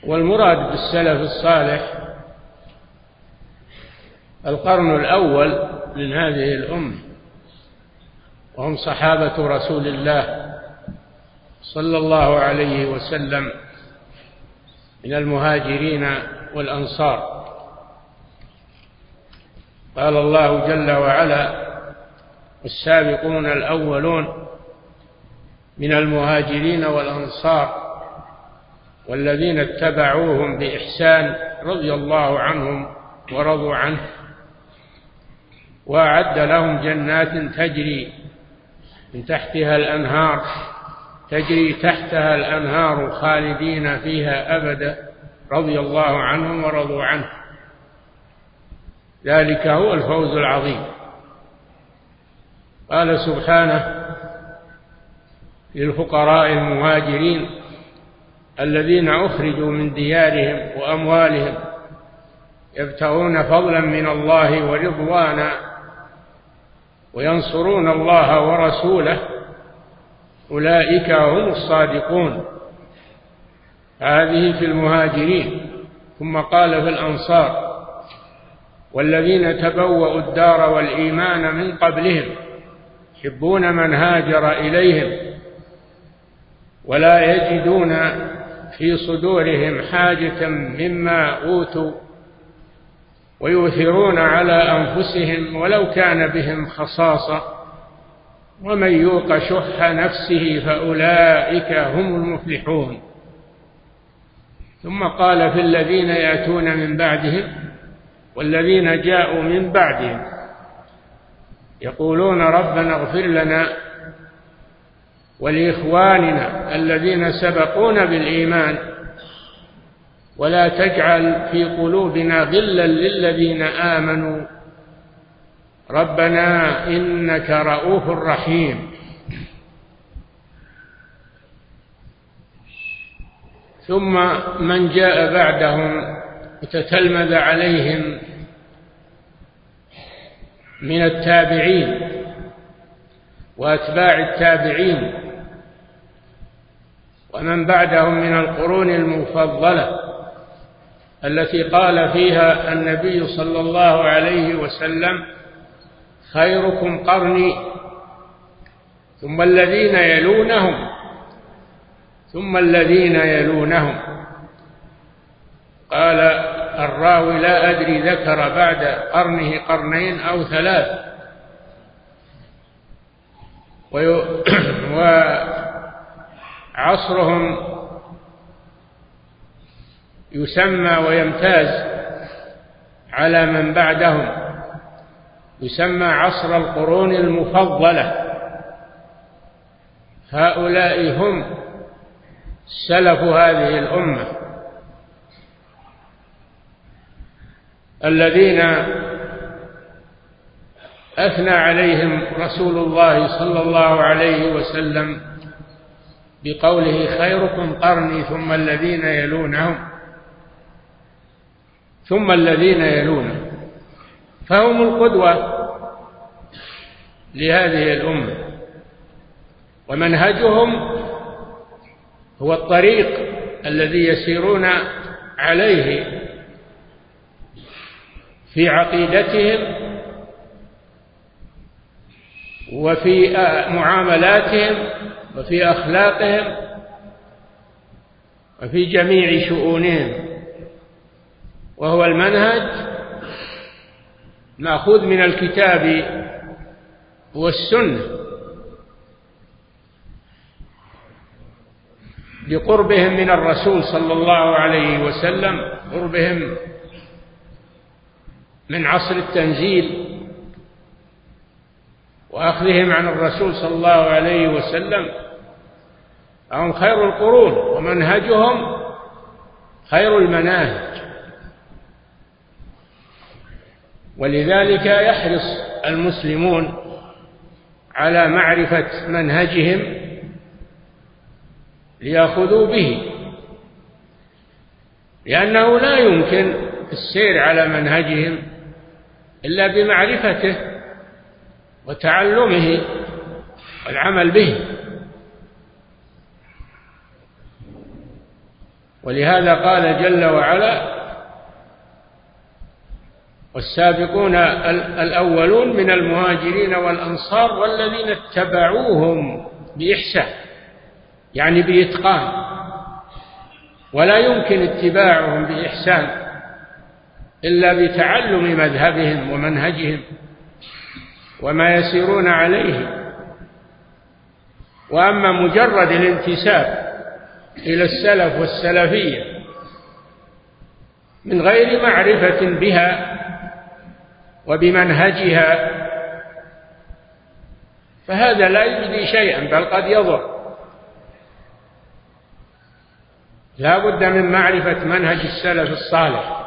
والمراد بالسلف الصالح القرن الأول من هذه الأمة، وهم صحابة رسول الله صلى الله عليه وسلم من المهاجرين والأنصار. قال الله جل وعلا: السابقون الأولون من المهاجرين والأنصار والذين اتبعوهم بإحسان رضي الله عنهم ورضوا عنه وأعد لهم جنات تجري تحتها الأنهار خالدين فيها أبدا رضي الله عنهم ورضوا عنه، ذلك هو الفوز العظيم. قال سبحانه: للفقراء المهاجرين الذين أخرجوا من ديارهم وأموالهم يبتغون فضلا من الله ورضوانا وينصرون الله ورسوله أولئك هم الصادقون. هذه في المهاجرين. ثم قال في الأنصار: والذين تبوأوا الدار والإيمان من قبلهم يحبون من هاجر إليهم ولا يجدون في صدورهم حاجة مما أوتوا ويؤثرون على أنفسهم ولو كان بهم خصاصة ومن يوق شح نفسه فأولئك هم المفلحون. ثم قال في الذين يأتون من بعدهم والذين جاءوا من بعدهم يقولون ربنا اغفر لنا ولإخواننا الذين سبقونا بالإيمان ولا تجعل في قلوبنا غلا للذين آمنوا ربنا إنك رؤوف رحيم. ثم من جاء بعدهم وتتلمذ عليهم من التابعين وأتباع التابعين ومن بعدهم من القرون المفضلة التي قال فيها النبي صلى الله عليه وسلم: خيركم قرني ثم الذين يلونهم ثم الذين يلونهم. قال الراوي: لا أدري ذكر بعد قرنه قرنين أو ثلاث. وعصرهم يسمى ويمتاز على من بعدهم، يسمى عصر القرون المفضلة. هؤلاء هم سلف هذه الأمة الذين أثنى عليهم رسول الله صلى الله عليه وسلم بقوله: خيركم قرني ثم الذين يلونهم ثم الذين يلونهم. فهم القدوة لهذه الأمة، ومنهجهم هو الطريق الذي يسيرون عليه في عقيدتهم وفي معاملاتهم وفي أخلاقهم وفي جميع شؤونهم، وهو المنهج مأخوذ من الكتاب والسنة بقربهم من الرسول صلى الله عليه وسلم، قربهم من عصر التنزيل وأخذهم عن الرسول صلى الله عليه وسلم. هم خير القرون ومنهجهم خير المناهج، ولذلك يحرص المسلمون على معرفة منهجهم ليأخذوا به، لأنه لا يمكن السير على منهجهم إلا بمعرفته وتعلمه والعمل به. ولهذا قال جل وعلا: والسابقون الأولون من المهاجرين والأنصار والذين اتبعوهم بإحسان، يعني بإتقان. ولا يمكن اتباعهم بإحسان إلا بتعلم مذهبهم ومنهجهم وما يسيرون عليه. وأما مجرد الانتساب إلى السلف والسلفية من غير معرفة بها وبمنهجها فهذا لا يجدي شيئا، بل قد يضر. لا بد من معرفة منهج السلف الصالح